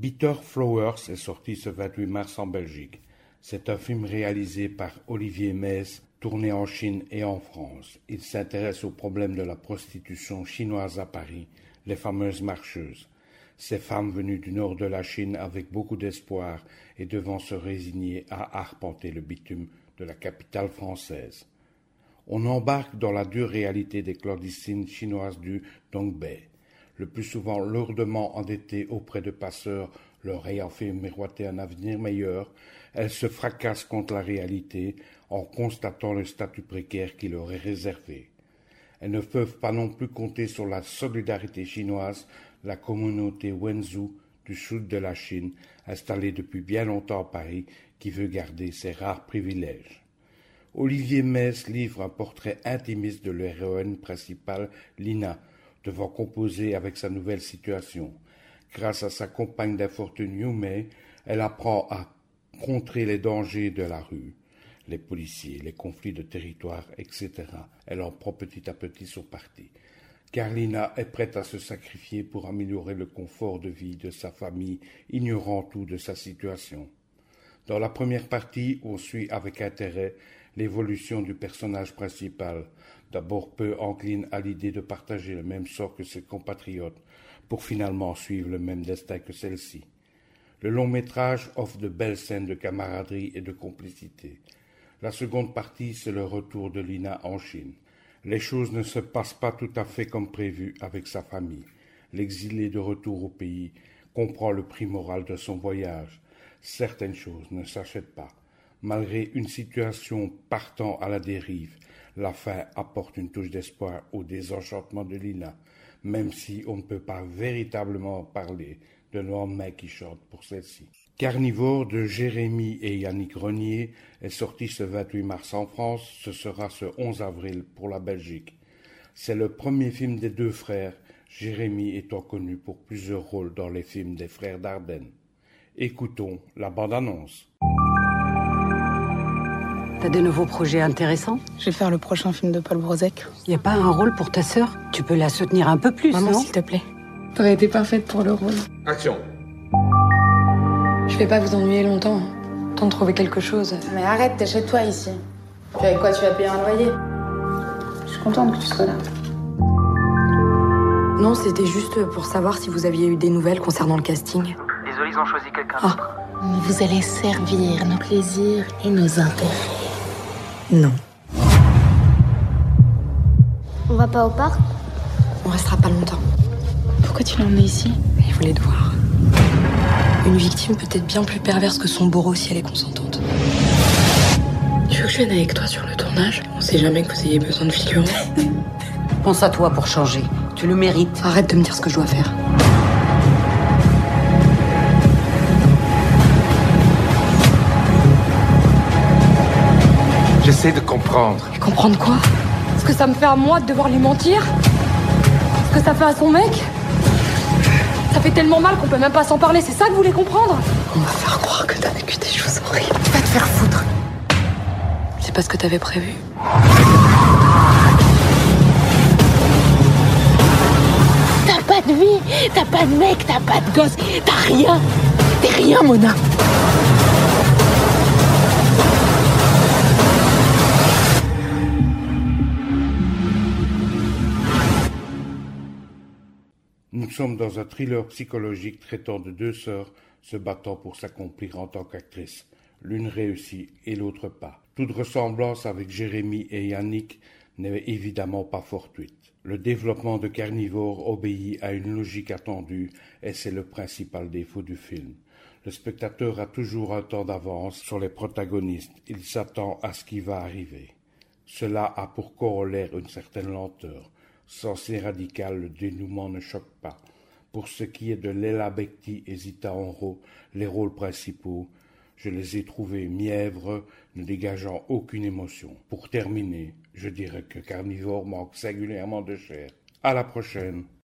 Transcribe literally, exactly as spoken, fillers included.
Bitter Flowers est sorti ce vingt-huit mars en Belgique. C'est un film réalisé par Olivier Mez, tourné en Chine et en France. Il s'intéresse au problème de la prostitution chinoise à Paris, les fameuses marcheuses. Ces femmes venues du nord de la Chine avec beaucoup d'espoir et devant se résigner à arpenter le bitume de la capitale française. On embarque dans la dure réalité des clandestines chinoises du Dongbei, le plus souvent lourdement endettées auprès de passeurs leur ayant fait miroiter un avenir meilleur. Elles se fracassent contre la réalité en constatant le statut précaire qui leur est réservé. Elles ne peuvent pas non plus compter sur la solidarité chinoise, la communauté Wenzhou du sud de la Chine, installée depuis bien longtemps à Paris, qui veut garder ses rares privilèges. Olivier Mez livre un portrait intimiste de l'héroïne principale, Lina, devant composer avec sa nouvelle situation. Grâce à sa compagne d'infortune Yumei, elle apprend à contrer les dangers de la rue, les policiers, les conflits de territoire, et cetera. Elle en prend petit à petit son parti. Car Lina est prête à se sacrifier pour améliorer le confort de vie de sa famille, ignorant tout de sa situation. Dans la première partie, on suit avec intérêt l'évolution du personnage principal, d'abord peu encline à l'idée de partager le même sort que ses compatriotes, pour finalement suivre le même destin que celle-ci. Le long-métrage offre de belles scènes de camaraderie et de complicité. La seconde partie, c'est le retour de Lina en Chine. Les choses ne se passent pas tout à fait comme prévu avec sa famille. L'exilé de retour au pays comprend le prix moral de son voyage. Certaines choses ne s'achètent pas. Malgré une situation partant à la dérive, la fin apporte une touche d'espoir au désenchantement de Lina, même si on ne peut pas véritablement parler de lendemain qui chante pour celle-ci. Carnivore de Jérémy et Yannick Renier est sorti ce vingt-huit mars en France, ce sera ce onze avril pour la Belgique. C'est le premier film des deux frères, Jérémy étant connu pour plusieurs rôles dans les films des frères Dardenne. Écoutons la bande-annonce. T'as de nouveaux projets intéressants? Je vais faire le prochain film de Paul Brouzek. Y a pas un rôle pour ta sœur? Tu peux la soutenir un peu plus, Maman, non? s'il te plaît. T'aurais été parfaite pour le rôle. Action. Je vais pas vous ennuyer longtemps. Temps de trouver quelque chose. Mais arrête, t'es chez toi ici. Puis avec quoi tu vas payer un loyer? Je suis contente que tu sois là. Non, c'était juste pour savoir si vous aviez eu des nouvelles concernant le casting. Désolé, ils ont choisi quelqu'un Ah. d'autre. Vous allez servir nos plaisirs et nos intérêts. Non. On va pas au parc? On restera pas longtemps. Pourquoi tu l'as emmené ici? Il voulait te voir. Une victime peut être bien plus perverse que son bourreau si elle est consentante. Tu veux que je vienne avec toi sur le tournage? On sait jamais que vous ayez besoin de figurants. Pense à toi pour changer. Tu le mérites. Arrête de me dire ce que je dois faire. J'essaie de comprendre. Et comprendre quoi? Ce que ça me fait à moi de devoir lui mentir? Ce que ça fait à son mec? Ça fait tellement mal qu'on peut même pas s'en parler, c'est ça que vous voulez comprendre? On va faire croire que t'as vécu des choses horribles. Va te faire foutre. C'est pas ce que t'avais prévu. T'as pas de vie, t'as pas de mec, t'as pas de gosse, t'as rien. T'es rien, Mona. Nous sommes dans un thriller psychologique traitant de deux sœurs se battant pour s'accomplir en tant qu'actrices. L'une réussit et l'autre pas. Toute ressemblance avec Jérémy et Yannick n'est évidemment pas fortuite. Le développement de Carnivore obéit à une logique attendue et c'est le principal défaut du film. Le spectateur a toujours un temps d'avance sur les protagonistes. Il s'attend à ce qui va arriver. Cela a pour corollaire une certaine lenteur. Censé radical, le dénouement ne choque pas. Pour ce qui est de Léla Becti et Zita Enro, les rôles principaux, je les ai trouvés mièvres, ne dégageant aucune émotion. Pour terminer, je dirais que Carnivore manque singulièrement de chair. À la prochaine.